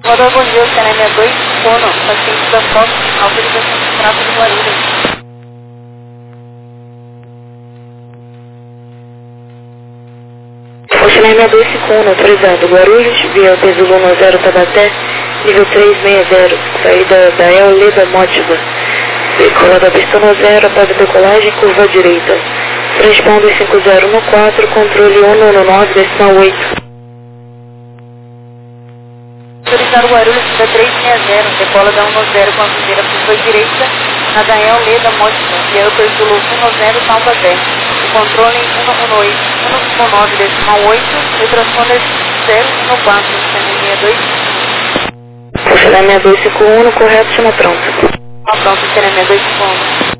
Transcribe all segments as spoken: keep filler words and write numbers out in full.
Rodou bom dia, C N M sessenta e dois, Fono, paciente da Fox, autorização de tráfego de Guarulhos. O C N M sessenta e dois Fono, autorizado, Guarulhos, via P zero um zero Tabaté, nível trezentos e sessenta, saída da El Leda Mótiva. Veículo da pista zero, após a decolagem, curva à direita. Transponder cinco zero um quatro, controle um um nove, decimal oito. Autorizar o Guarulhos da trezentos e sessenta, decola da um zero com a primeira curva direita, na da El Leda Mótiva, via Perzulo um zero Taubaté. O controle um um oito, um um nove, decimal oito, e transponder zero um quatro, C N M sessenta e dois. O C N M sessenta e dois cinquenta e um, correto, chama pronto. Ah, pronto, C N M sessenta e dois cinquenta.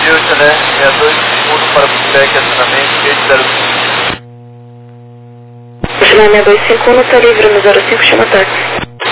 Brasil, Chané sessenta e dois, segundo para feedback, acionamento, gate zero cinco. Chané sessenta e dois, cinco um, está livre no zero cinco, chama táxi.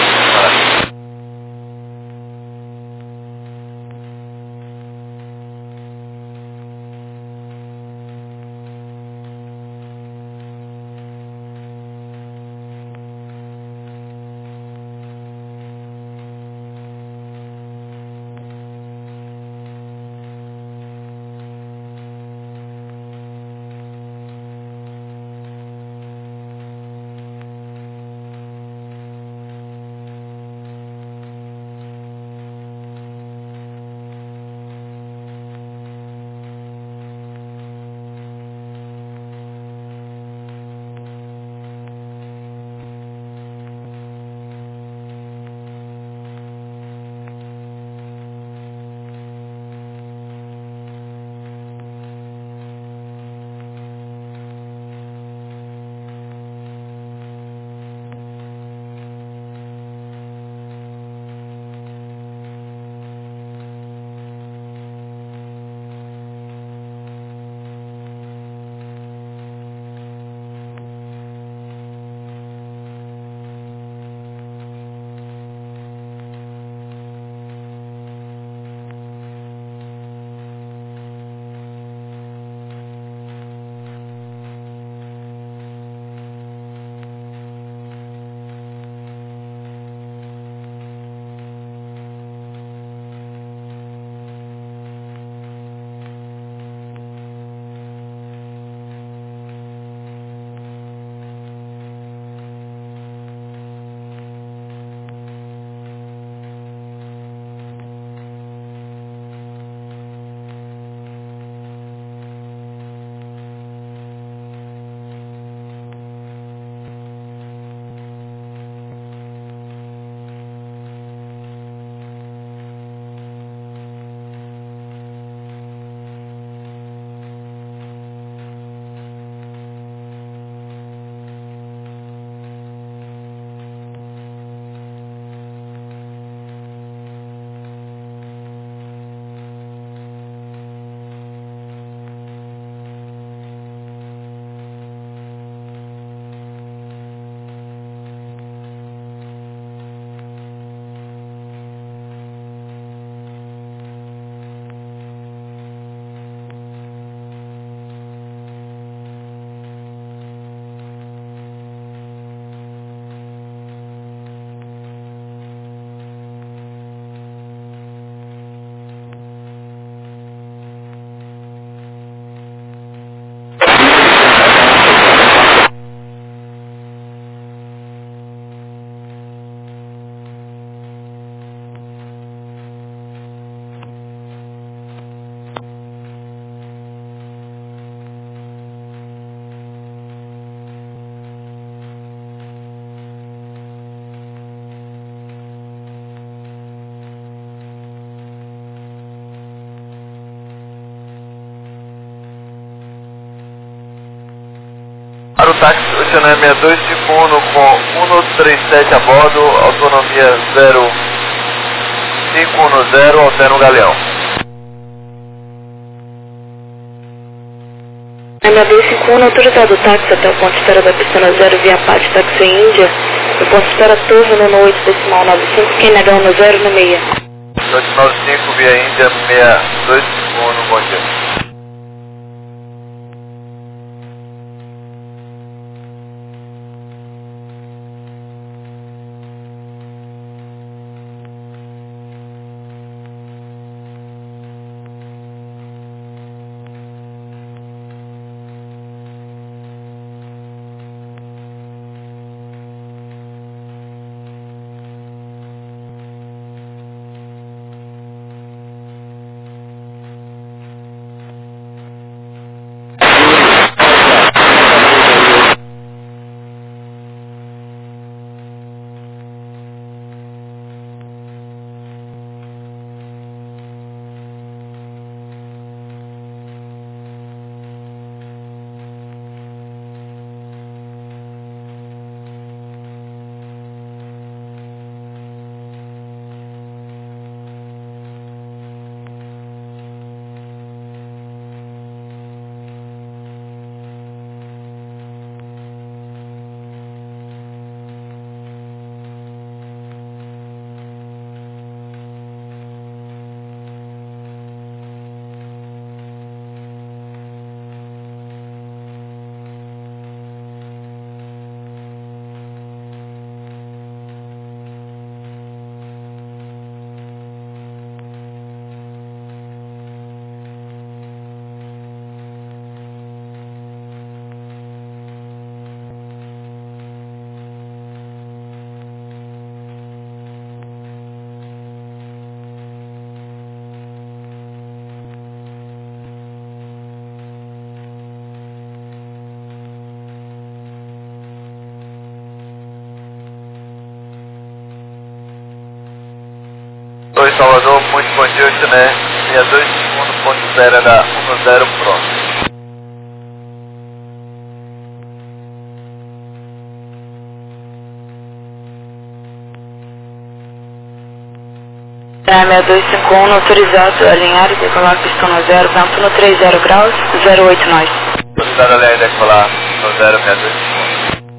Para o táxi, Oceané sessenta e dois, cinco um com cento e trinta e sete a bordo, autonomia zero cinco um zero, altera um Galeão. sessenta e dois, cinco um, autorizado o táxi até o ponto de espera da pista na zero via Pátio Táxi Índia. O ponto de espera Torre no oito decimal nove cinco, quem negão no zero no meia. oito nove cinco via Índia, sessenta e dois, cinco um, bom dia. bom dia, Chané, sessenta e dois segundo ponto zero da dez Pro. sessenta e dois cinquenta e um, autorizado, alinhar e decolar pistão no zero, vento no trinta graus, zero oito nós. Autorizado alinhar e decolar no zero sessenta e dois segundos.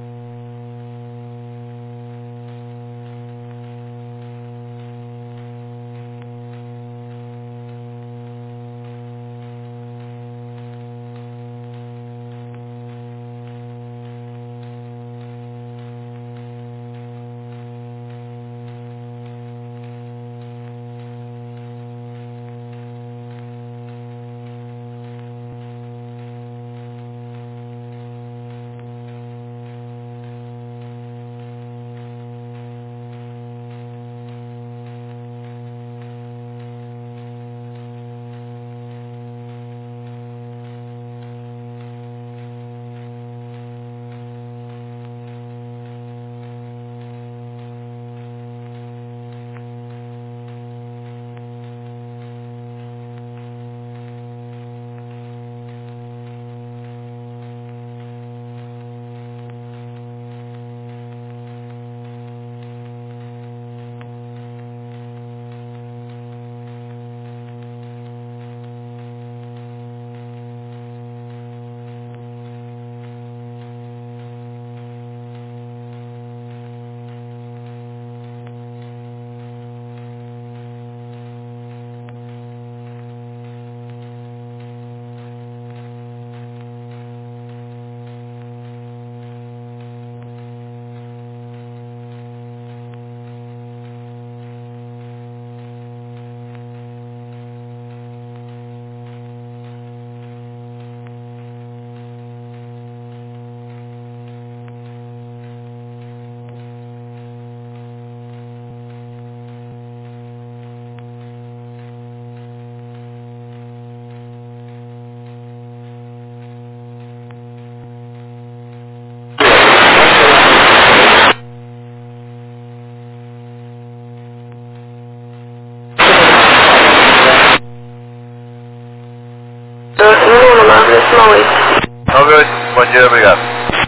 nove oito, bom dia, obrigado.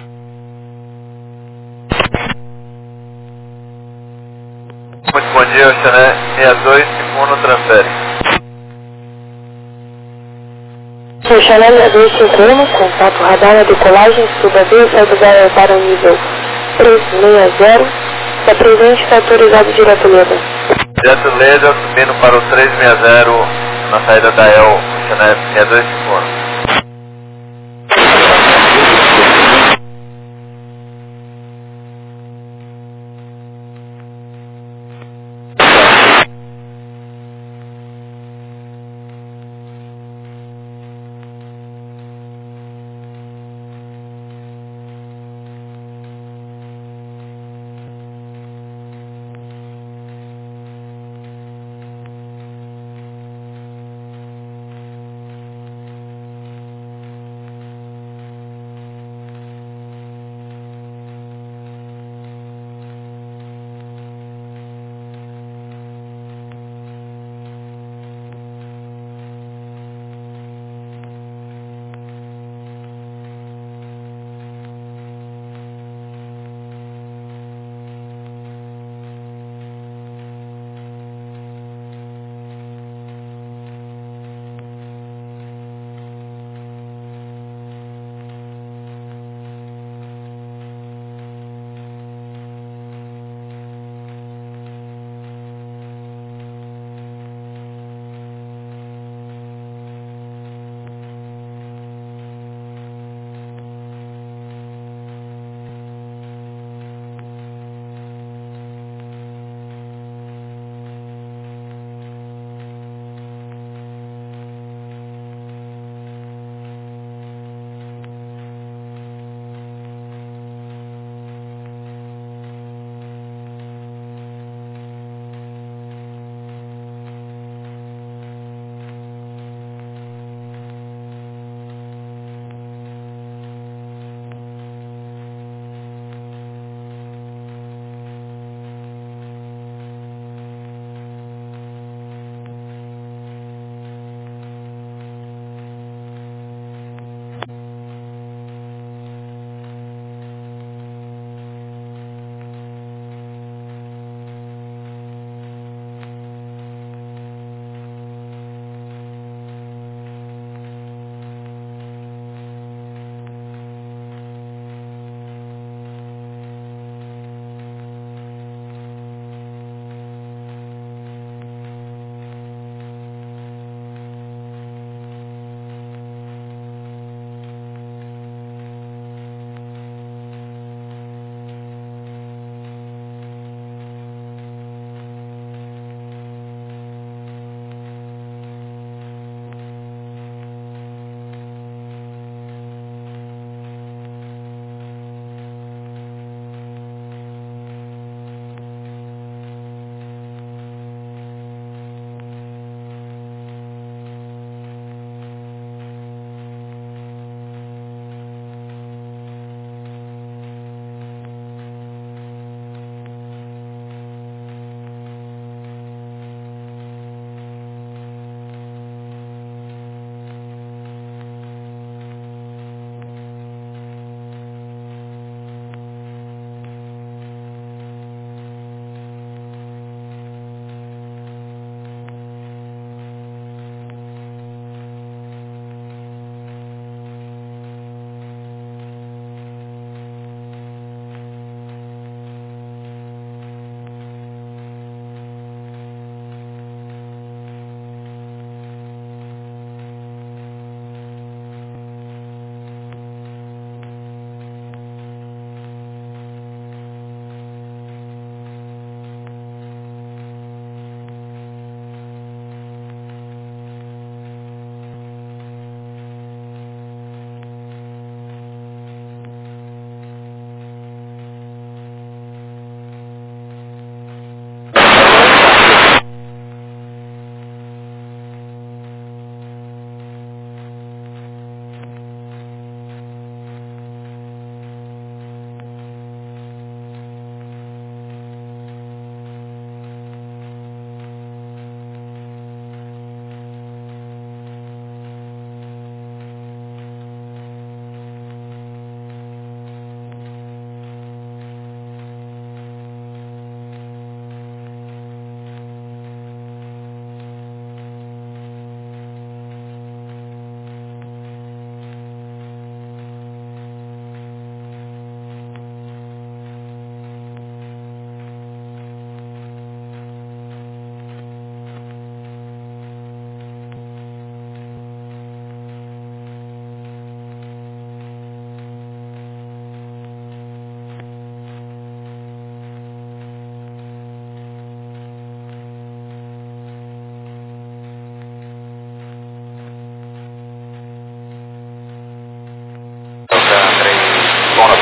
Muito bom dia, Chané, sessenta e dois segundo, transfere. O Chané sessenta e dois cinquenta, contato radar na decolagem, suba B, saída da aeronave para o nível trezentos e sessenta, está presente, está autorizado direto Leda. Direto Leda, subindo para o trezentos e sessenta, na saída da E L, Chané sessenta e dois cinquenta.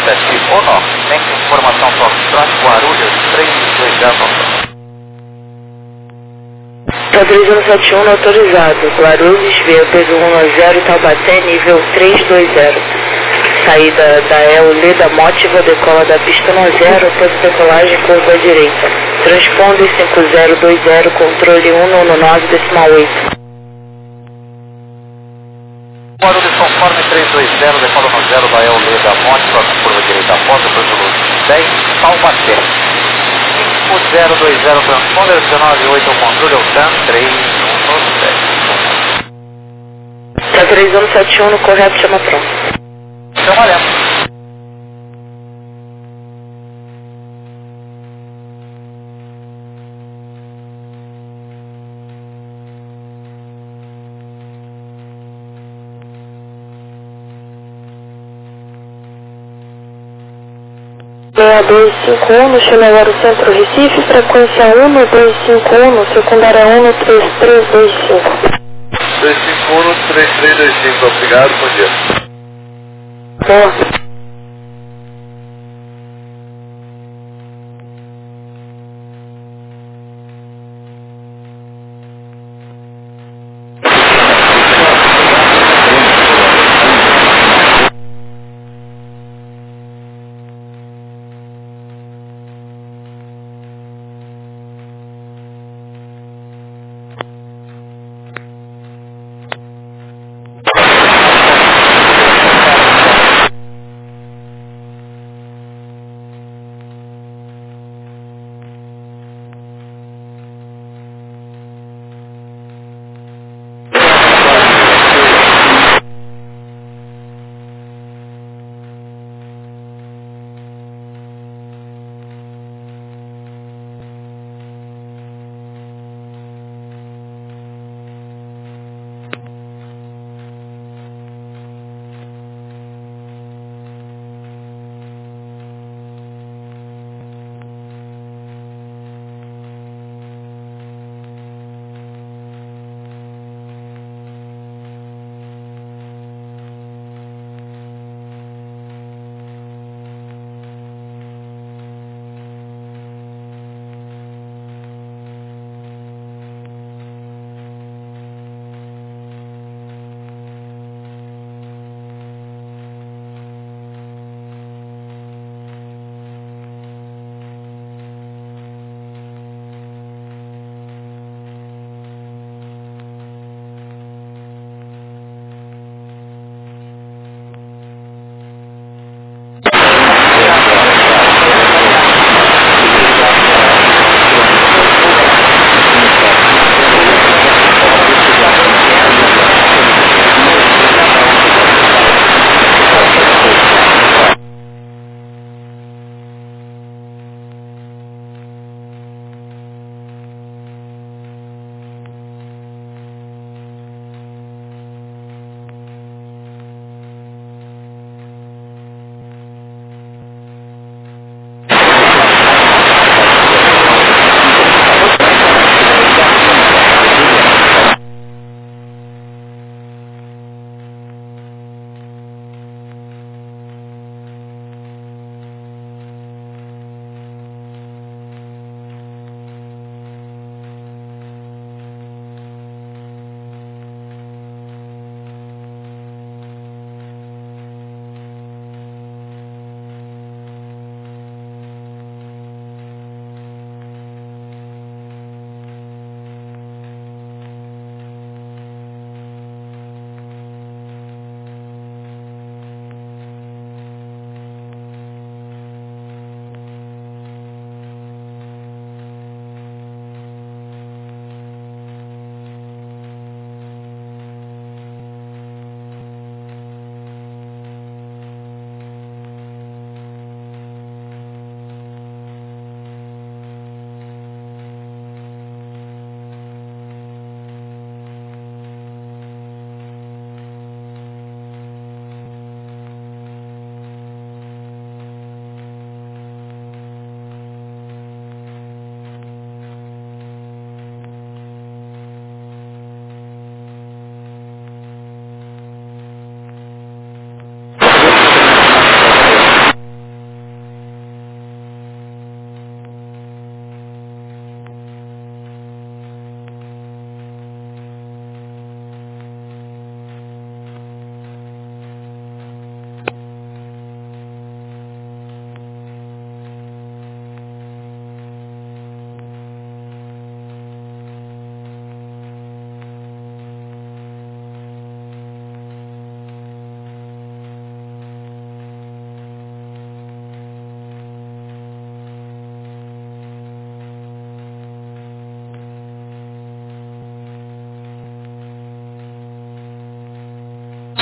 sete um, tem informação Foxtrot Guarulhos três dois zero. Tá três um sete um autorizado. Guarulhos, via peso um zero Taubaté, nível três dois zero. Saída da E L Leda Mótiva, decola da pista um zero, após decolagem, curva à direita. Transponder cinco zero dois zero, controle um um nove decimal oito. Guarulhos conforme três dois zero, decola no zero da E L Leda Mótiva, curva à direita, após o peso dez, Taubaté. cinco zero dois zero, transponder dezenove oito, controle ao TAM três um sete. Tá três um sete um no correto, chama pronto. Chama lento. seis dois cinco um, no Chinelaro Centro Recife, frequência um dois cinco um, no secundária um três três dois cinco. dois cinco um, três três dois cinco, obrigado, bom dia. Boa.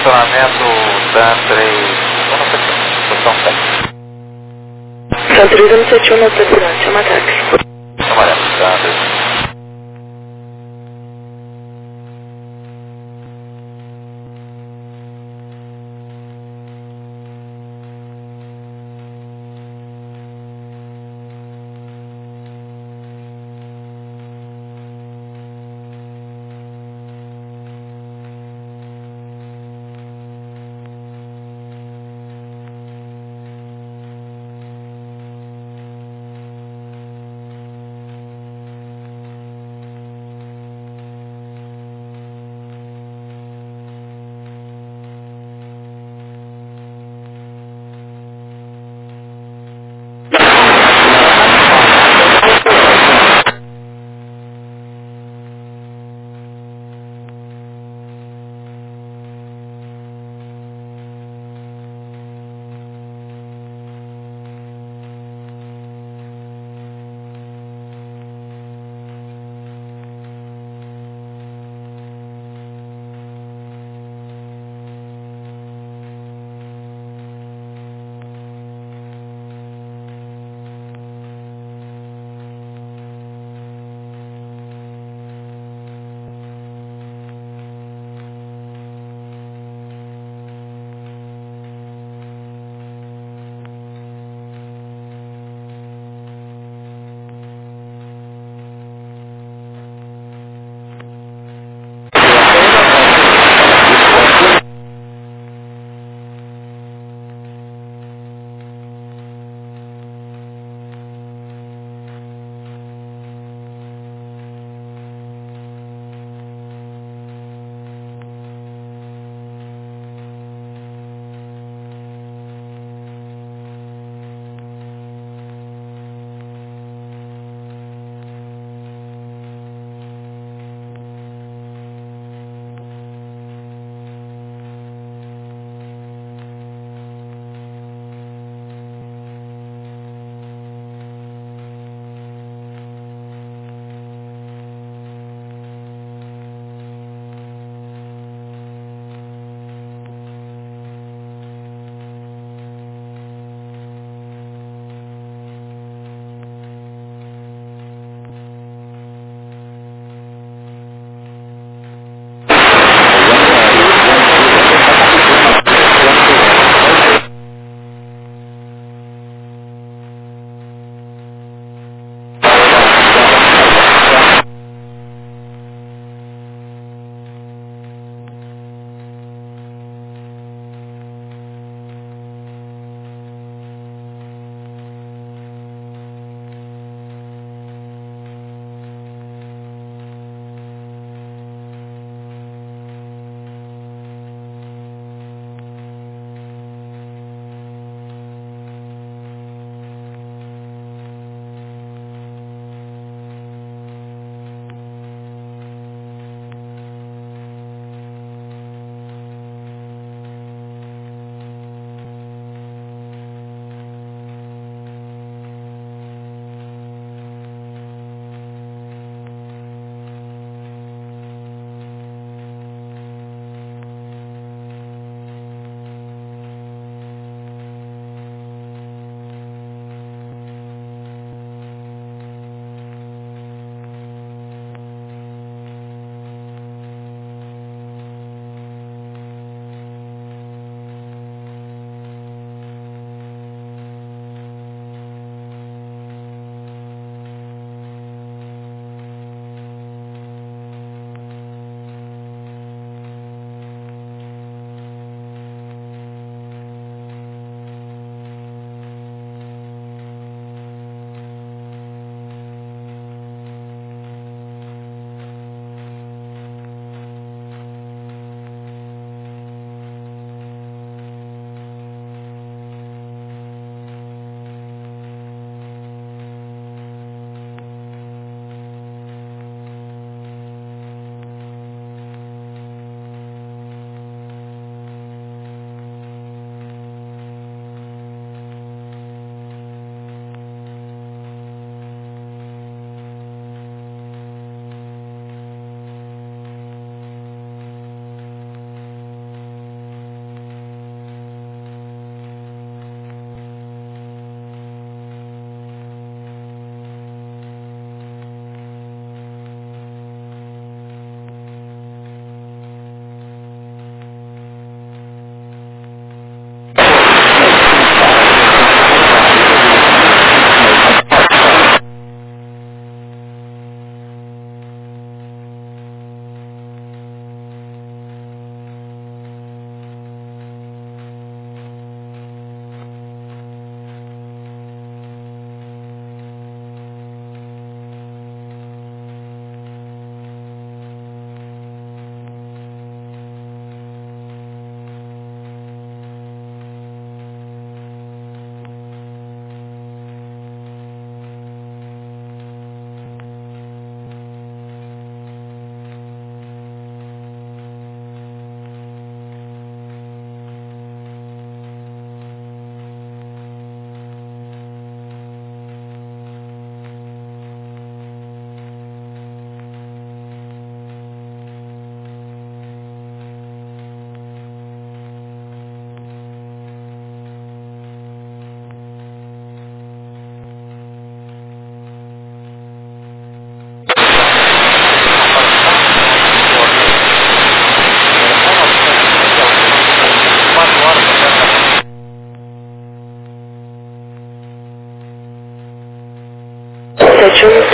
posicionamento Dan três um no sete um, posição sete. Dan três um no sete um, nota cidade, chama táxi. Amarelo, Dan três um.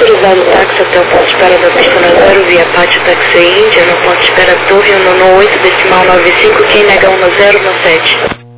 autorizado táxi até o ponto de espera da pista zero via Pátio Taxi Índia, no ponto de espera Torre um oito decimal nove cinco, quem nega um zero no sete.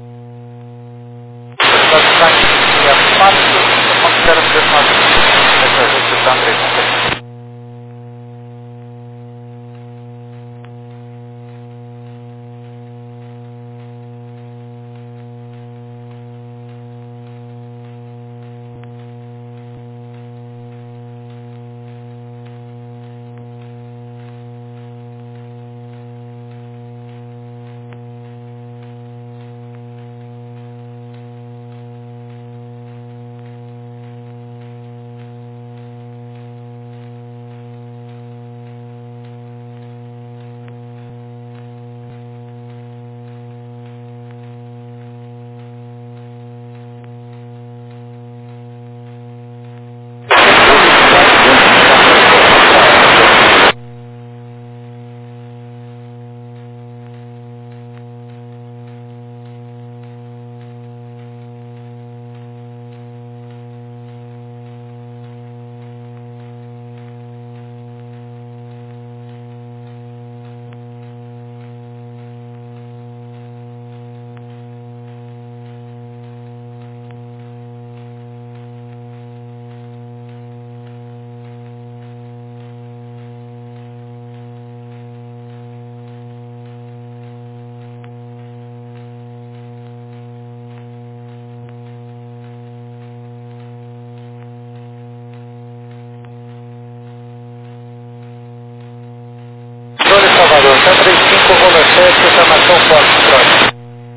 Salvador, cento e trinta e cinco, Roller sete, reclamação forte, próximo.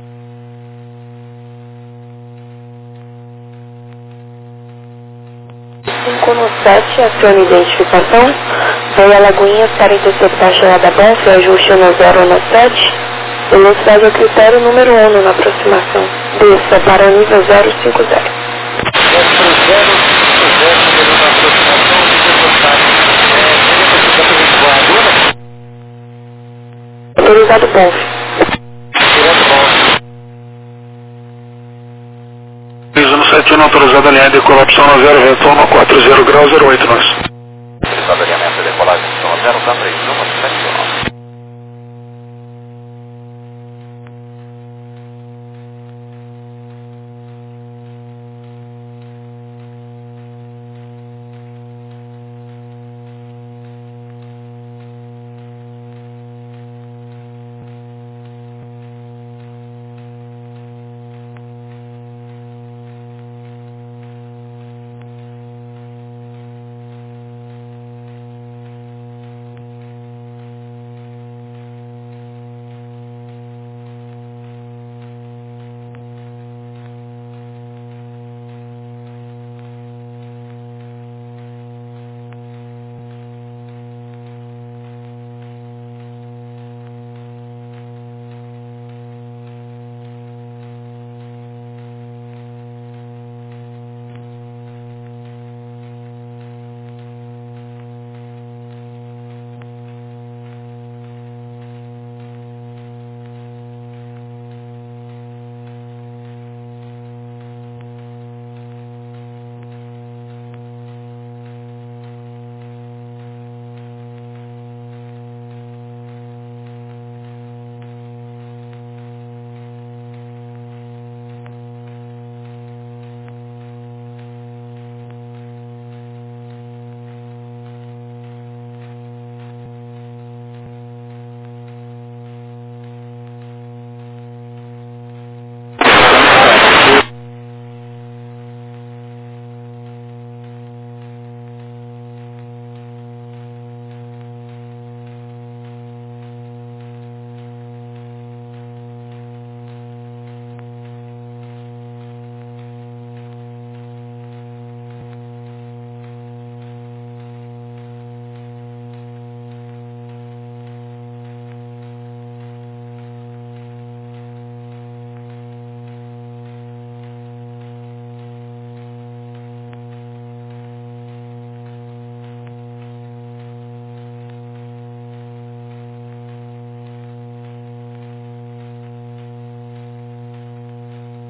cinco no sete, acione identificação. Veio a Lagoinhas para interceptar a chegada Bonf, ajuste no zero no sete. Velocidade a critério número um na aproximação. Desça para nível zero cinco zero. zero cinco zero, número na aproximação, autorizado Bonf. Direto Bonf. Piso no sete um, autorizado alinhar decolapsão no zero, vento um, quatro zero grau, zero oito nós. Autorizado alinhamento de decolagem no zero, K três um, sete nove.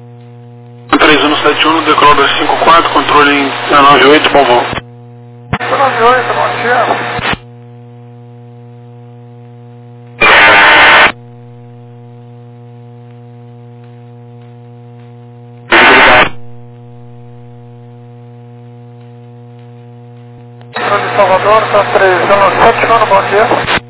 três um sete um, decolar dois cinco quatro, controle em nove oito, bom voo. nove oito, bom dia. De Salvador, tá três um sete um, bom dia.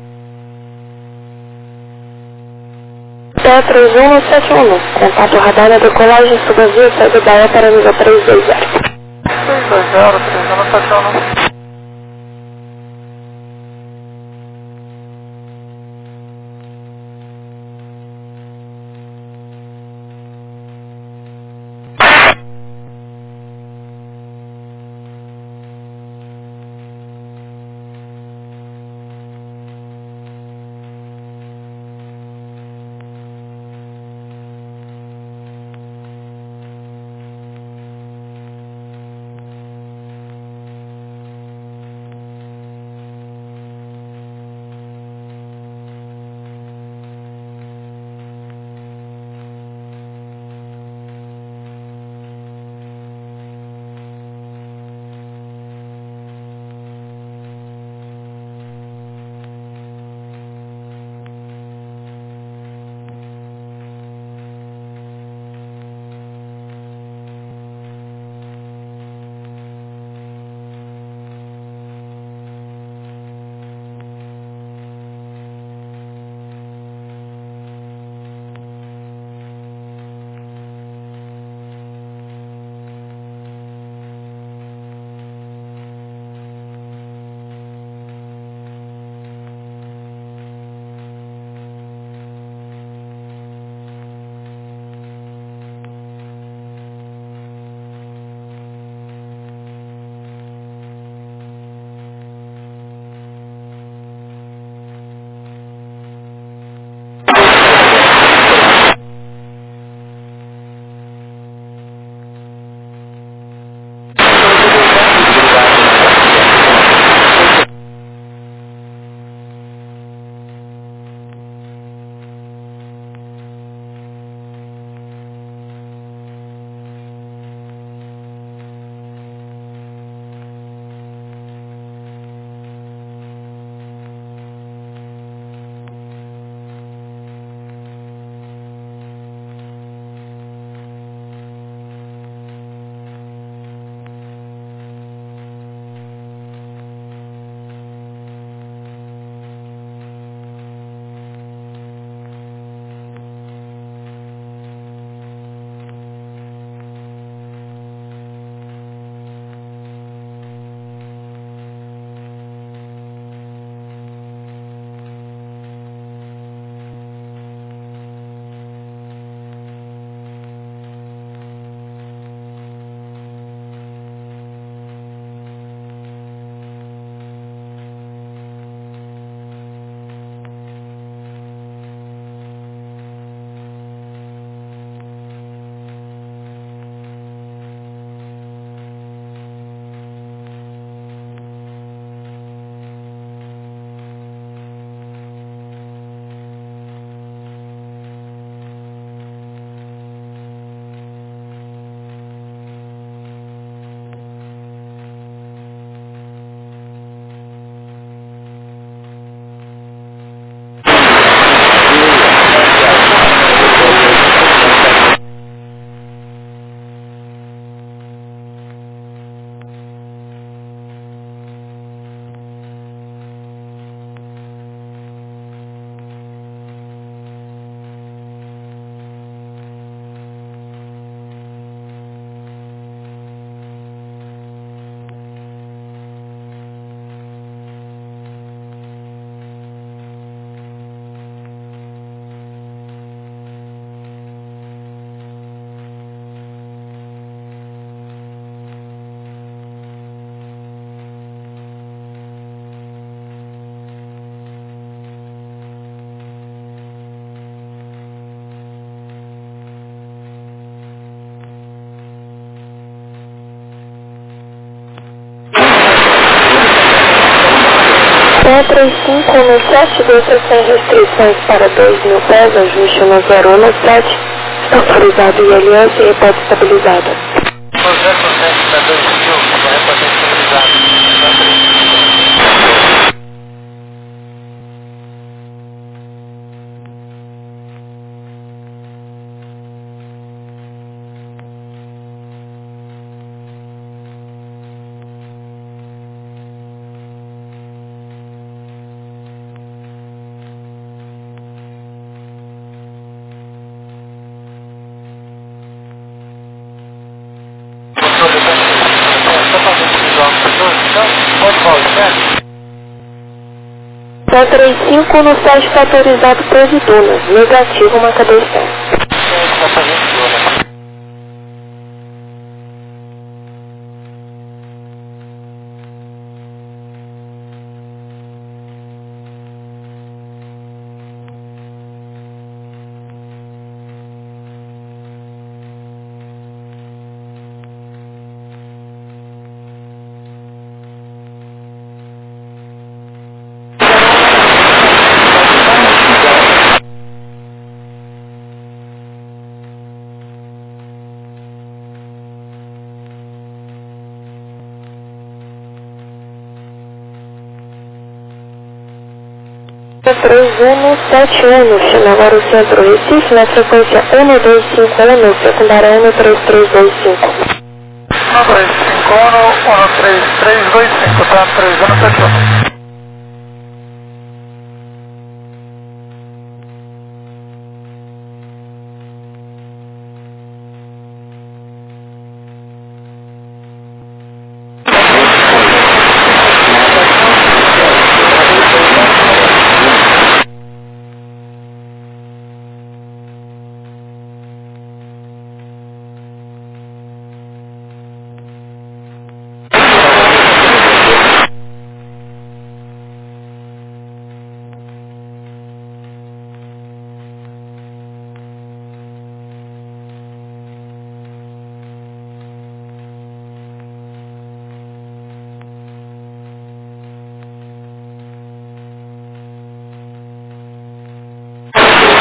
Tá três um sete um, contato radar na decolagem, suba via, saída da E para nível três dois zero. três dois zero, três um sete um. três cinco um sete, desça sem restrições para dois mil pés, ajuste no zero um sete, está autorizado I L S e repórter estabilizado. zero um sete para dois mil, repórter estabilizado. dois cinco no site está autorizado por de Dunas. Negativo, marca dois sete. três um sete um, chama agora o centro Recife, na frequência um dois cinco um, secundária um três três dois cinco. um dois cinco um, um três três dois cinco, tá? três um sete um.